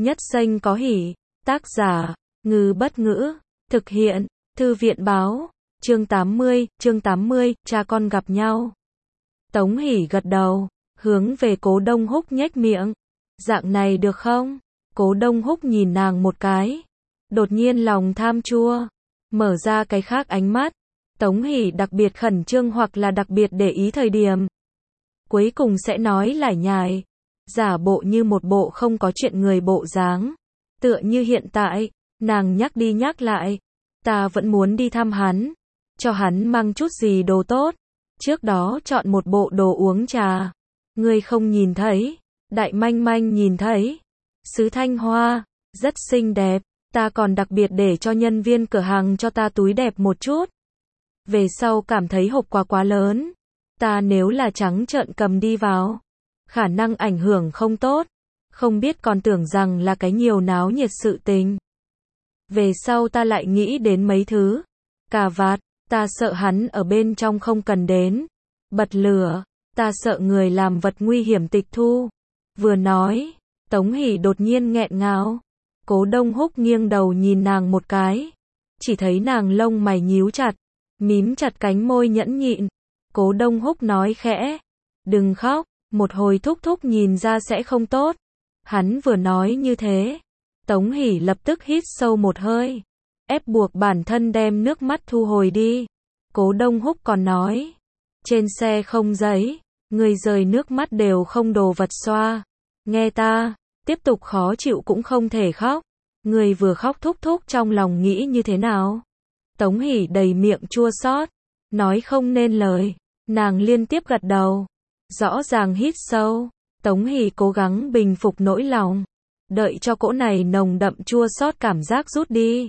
Nhất Xanh có hỉ. Tác giả, Ngư Bất Ngữ. Thực hiện, Thư viện báo. Chương 80, cha con gặp nhau. Tống Hỷ gật đầu, hướng về Cố Đông Húc nhếch miệng. Dạng này được không? Cố Đông Húc nhìn nàng một cái. Đột nhiên lòng tham chua. Mở ra cái khác ánh mắt. Tống Hỷ đặc biệt khẩn trương hoặc là đặc biệt để ý thời điểm. Cuối cùng sẽ nói lải nhải. Giả bộ như một bộ không có chuyện người bộ dáng. Tựa như hiện tại, nàng nhắc đi nhắc lại. Ta vẫn muốn đi thăm hắn. Cho hắn mang chút gì đồ tốt. Trước đó chọn một bộ đồ uống trà. Ngươi không nhìn thấy. Đại manh manh nhìn thấy. Sứ Thanh Hoa. Rất xinh đẹp. Ta còn đặc biệt để cho nhân viên cửa hàng cho ta túi đẹp một chút. Về sau cảm thấy hộp quà quá lớn. Ta nếu là trắng trợn cầm đi vào. Khả năng ảnh hưởng không tốt. Không biết còn tưởng rằng là cái nhiều náo nhiệt sự tình. Về sau ta lại nghĩ đến mấy thứ. Cà vạt, ta sợ hắn ở bên trong không cần đến. Bật lửa, ta sợ người làm vật nguy hiểm tịch thu. Vừa nói, Tống Hỷ đột nhiên nghẹn ngào. Cố Đông Húc nghiêng đầu nhìn nàng một cái. Chỉ thấy nàng lông mày nhíu chặt, mím chặt cánh môi nhẫn nhịn. Cố Đông Húc nói khẽ, đừng khóc, một hồi thúc thúc nhìn ra sẽ không tốt. Hắn vừa nói như thế, Tống Hỷ lập tức hít sâu một hơi, ép buộc bản thân đem nước mắt thu hồi đi. Cố Đông Húc còn nói, trên xe không giấy, người rơi nước mắt đều không đồ vật xoa. Nghe ta, tiếp tục khó chịu cũng không thể khóc. Người vừa khóc thúc thúc trong lòng nghĩ như thế nào? Tống Hỷ đầy miệng chua xót, nói không nên lời. Nàng liên tiếp gật đầu, rõ ràng hít sâu. Tống Hỷ cố gắng bình phục nỗi lòng, đợi cho cỗ này nồng đậm chua xót cảm giác rút đi.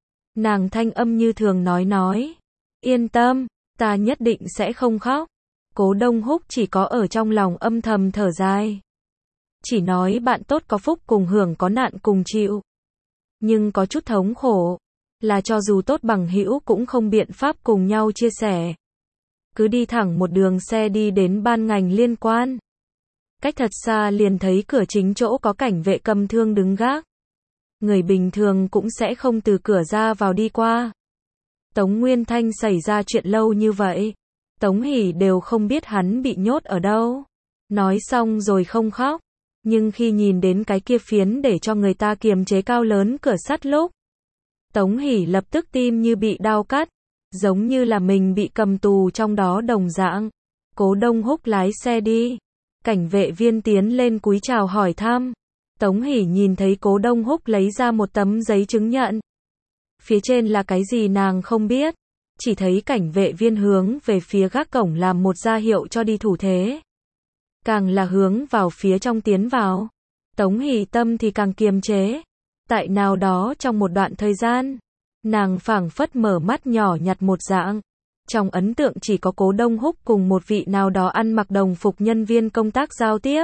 Nàng thanh âm như thường nói, yên tâm, ta nhất định sẽ không khóc. Cố Đông Húc chỉ có ở trong lòng âm thầm thở dài. Chỉ nói bạn tốt có phúc cùng hưởng có nạn cùng chịu. Nhưng có chút thống khổ, là cho dù tốt bằng hữu cũng không biện pháp cùng nhau chia sẻ. Cứ đi thẳng một đường xe đi đến ban ngành liên quan. Cách thật xa liền thấy cửa chính chỗ có cảnh vệ cầm thương đứng gác. Người bình thường cũng sẽ không từ cửa ra vào đi qua. Tống Nguyên Thanh xảy ra chuyện lâu như vậy, Tống Hỷ đều không biết hắn bị nhốt ở đâu. Nói xong rồi không khóc. Nhưng khi nhìn đến cái kia phiến để cho người ta kiềm chế cao lớn cửa sắt lúc, Tống Hỷ lập tức tim như bị đao cắt, giống như là mình bị cầm tù trong đó đồng dạng. Cố Đông Húc lái xe đi. Cảnh vệ viên tiến lên cúi chào hỏi thăm. Tống Hỷ nhìn thấy Cố Đông Húc lấy ra một tấm giấy chứng nhận. Phía trên là cái gì nàng không biết. Chỉ thấy cảnh vệ viên hướng về phía gác cổng làm một ra hiệu cho đi thủ thế. Càng là hướng vào phía trong tiến vào. Tống Hỷ tâm thì càng kiềm chế. Tại nào đó trong một đoạn thời gian, nàng phảng phất mở mắt nhỏ nhặt một dạng. Trong ấn tượng chỉ có Cố Đông Húc cùng một vị nào đó ăn mặc đồng phục nhân viên công tác giao tiếp.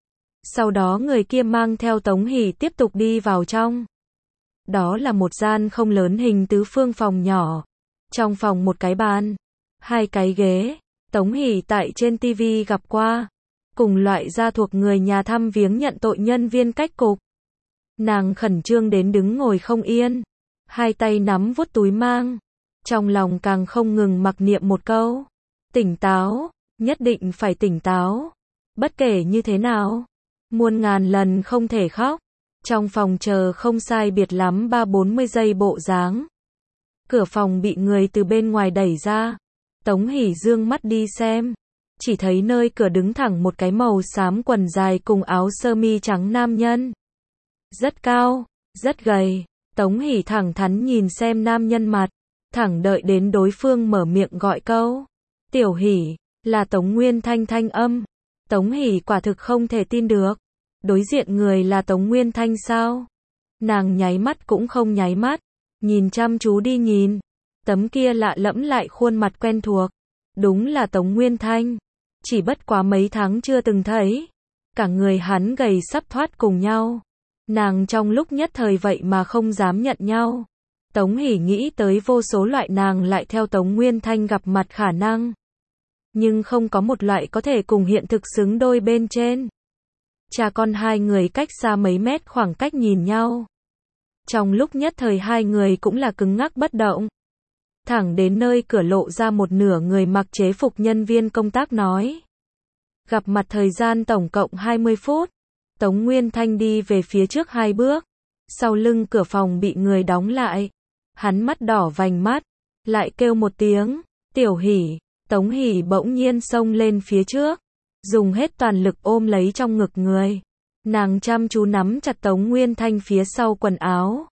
Sau đó người kia mang theo Tống Hỷ tiếp tục đi vào trong. Đó là một gian không lớn hình tứ phương phòng nhỏ. Trong phòng một cái bàn, hai cái ghế. Tống Hỷ tại trên TV gặp qua. Cùng loại gia thuộc người nhà thăm viếng nhận tội nhân viên cách cục. Nàng khẩn trương đến đứng ngồi không yên. Hai tay nắm vuốt túi mang. Trong lòng càng không ngừng mặc niệm một câu. Tỉnh táo, nhất định phải tỉnh táo. Bất kể như thế nào, muôn ngàn lần không thể khóc. Trong phòng chờ không sai biệt lắm 30-40 giây bộ dáng. Cửa phòng bị người từ bên ngoài đẩy ra. Tống Hỷ dương mắt đi xem. Chỉ thấy nơi cửa đứng thẳng một cái màu xám quần dài cùng áo sơ mi trắng nam nhân. Rất cao, rất gầy. Tống Hỷ thẳng thắn nhìn xem nam nhân mặt. Thẳng đợi đến đối phương mở miệng gọi câu. Tiểu Hỷ, là Tống Nguyên Thanh thanh âm. Tống Hỷ quả thực không thể tin được. Đối diện người là Tống Nguyên Thanh sao? Nàng nháy mắt cũng không nháy mắt. Nhìn chăm chú đi nhìn. Tấm kia lạ lẫm lại khuôn mặt quen thuộc. Đúng là Tống Nguyên Thanh. Chỉ bất quá mấy tháng chưa từng thấy. Cả người hắn gầy sắp thoát cùng nhau. Nàng trong lúc nhất thời vậy mà không dám nhận nhau. Tống Hỷ nghĩ tới vô số loại nàng lại theo Tống Nguyên Thanh gặp mặt khả năng. Nhưng không có một loại có thể cùng hiện thực xứng đôi bên trên. Cha con hai người cách xa mấy mét khoảng cách nhìn nhau. Trong lúc nhất thời hai người cũng là cứng ngắc bất động. Thẳng đến nơi cửa lộ ra một nửa người mặc chế phục nhân viên công tác nói. Gặp mặt thời gian tổng cộng 20 phút. Tống Nguyên Thanh đi về phía trước 2 bước. Sau lưng cửa phòng bị người đóng lại. Hắn mắt đỏ vành mắt. Lại kêu một tiếng. Tiểu Hỷ. Tống Hỷ bỗng nhiên xông lên phía trước. Dùng hết toàn lực ôm lấy trong ngực người. Nàng chăm chú nắm chặt Tống Nguyên Thanh phía sau quần áo.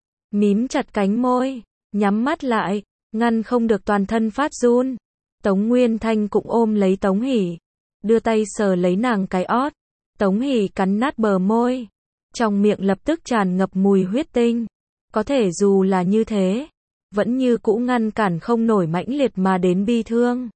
Mím chặt cánh môi. Nhắm mắt lại. Ngăn không được toàn thân phát run. Tống Nguyên Thanh cũng ôm lấy Tống Hỷ. Đưa tay sờ lấy nàng cái ót. Tống Hỷ cắn nát bờ môi. Trong miệng lập tức tràn ngập mùi huyết tinh. Có thể dù là như thế. Vẫn như cũ ngăn cản không nổi mãnh liệt mà đến bi thương.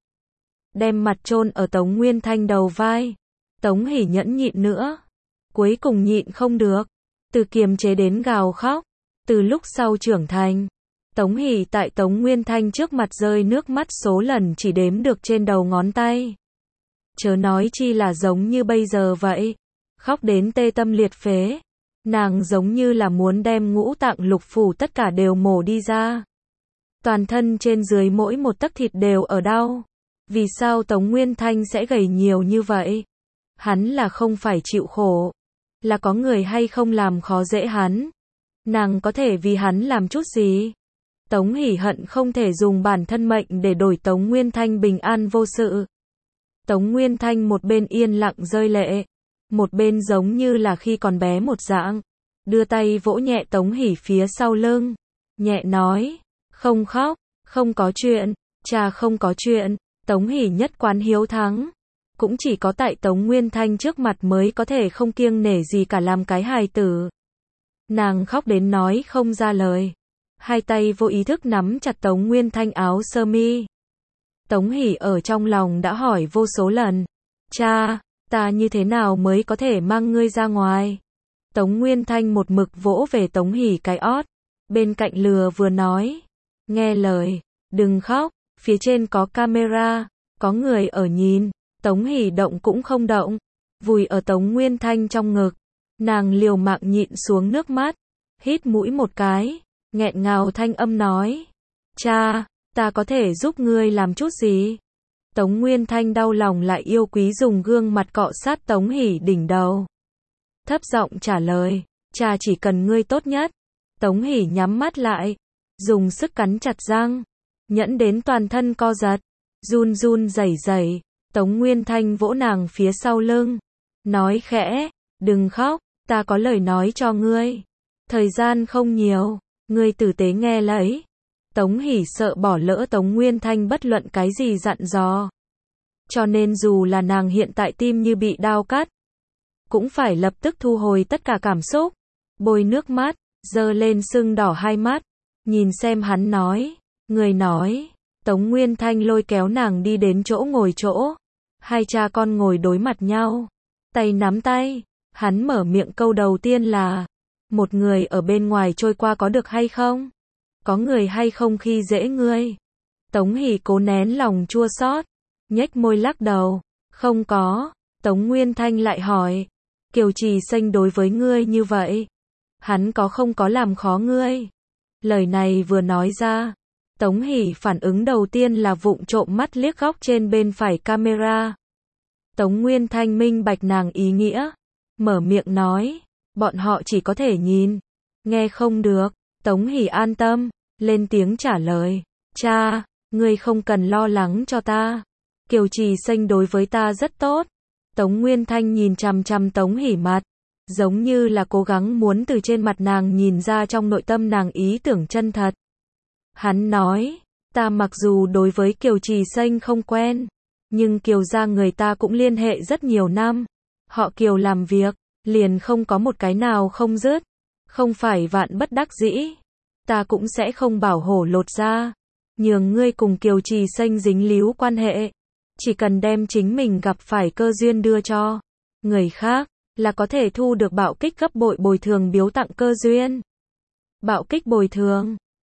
Đem mặt chôn ở Tống Nguyên Thanh đầu vai. Tống Hỷ nhẫn nhịn nữa. Cuối cùng nhịn không được. Từ kiềm chế đến gào khóc. Từ lúc sau trưởng thành. Tống Hỷ tại Tống Nguyên Thanh trước mặt rơi nước mắt số lần chỉ đếm được trên đầu ngón tay. Chớ nói chi là giống như bây giờ vậy. Khóc đến tê tâm liệt phế. Nàng giống như là muốn đem ngũ tạng lục phủ tất cả đều mổ đi ra. Toàn thân trên dưới mỗi một tấc thịt đều ở đau. Vì sao Tống Nguyên Thanh sẽ gầy nhiều như vậy? Hắn là không phải chịu khổ. Là có người hay không làm khó dễ hắn. Nàng có thể vì hắn làm chút gì? Tống Hỷ hận không thể dùng bản thân mệnh để đổi Tống Nguyên Thanh bình an vô sự. Tống Nguyên Thanh một bên yên lặng rơi lệ. Một bên giống như là khi còn bé một dạng. Đưa tay vỗ nhẹ Tống Hỷ phía sau lưng. Nhẹ nói. Không khóc. Không có chuyện. Cha không có chuyện. Tống Hỷ nhất quán hiếu thắng. Cũng chỉ có tại Tống Nguyên Thanh trước mặt mới có thể không kiêng nể gì cả làm cái hài tử. Nàng khóc đến nói không ra lời. Hai tay vô ý thức nắm chặt Tống Nguyên Thanh áo sơ mi. Tống Hỷ ở trong lòng đã hỏi vô số lần. Cha, ta như thế nào mới có thể mang ngươi ra ngoài? Tống Nguyên Thanh một mực vỗ về Tống Hỷ cái ót. Bên cạnh lừa vừa nói. Nghe lời, đừng khóc, phía trên có camera, có người ở nhìn. Tống Hỷ động cũng không động. Vùi ở Tống Nguyên Thanh trong ngực. Nàng liều mạng nhịn xuống nước mắt. Hít mũi một cái. Nghẹn ngào thanh âm nói. Cha, ta có thể giúp ngươi làm chút gì? Tống Nguyên Thanh đau lòng lại yêu quý dùng gương mặt cọ sát Tống Hỷ đỉnh đầu. Thấp giọng trả lời. Cha chỉ cần ngươi tốt nhất. Tống Hỷ nhắm mắt lại. Dùng sức cắn chặt răng. Nhẫn đến toàn thân co giật. Run run rẩy rẩy. Tống Nguyên Thanh vỗ nàng phía sau lưng. Nói khẽ. Đừng khóc, ta có lời nói cho ngươi. Thời gian không nhiều. Ngươi tử tế nghe lấy. Tống Hỷ sợ bỏ lỡ Tống Nguyên Thanh bất luận cái gì dặn dò. Cho nên dù là nàng hiện tại tim như bị đao cắt. Cũng phải lập tức thu hồi tất cả cảm xúc. Bôi nước mắt, giơ lên sưng đỏ hai mắt. Nhìn xem hắn nói. Người nói. Tống Nguyên Thanh lôi kéo nàng đi đến chỗ ngồi chỗ. Hai cha con ngồi đối mặt nhau. Tay nắm tay. Hắn mở miệng câu đầu tiên là. Một người ở bên ngoài trôi qua có được hay không? Có người hay không khi dễ ngươi? Tống Hỷ cố nén lòng chua xót, nhếch môi lắc đầu. Không có. Tống Nguyên Thanh lại hỏi. Kiều Trì Xanh đối với ngươi như vậy. Hắn có không có làm khó ngươi? Lời này vừa nói ra. Tống Hỷ phản ứng đầu tiên là vụng trộm mắt liếc góc trên bên phải camera. Tống Nguyên Thanh minh bạch nàng ý nghĩa. Mở miệng nói. Bọn họ chỉ có thể nhìn. Nghe không được. Tống Hỷ an tâm. Lên tiếng trả lời. Cha, ngươi không cần lo lắng cho ta. Kiều Trì Xanh đối với ta rất tốt. Tống Nguyên Thanh nhìn chằm chằm Tống Hỷ mặt. Giống như là cố gắng muốn từ trên mặt nàng nhìn ra trong nội tâm nàng ý tưởng chân thật. Hắn nói. Ta mặc dù đối với Kiều Trì Xanh không quen. Nhưng Kiều gia người ta cũng liên hệ rất nhiều năm. Họ Kiều làm việc. Liền không có một cái nào không dứt. Không phải vạn bất đắc dĩ. Ta cũng sẽ không bảo hổ lột ra. Nhường ngươi cùng Kiều Trì Xanh dính líu quan hệ. Chỉ cần đem chính mình gặp phải cơ duyên đưa cho người khác. Là có thể thu được bạo kích gấp bội bồi thường biếu tặng cơ duyên. Bạo kích bồi thường.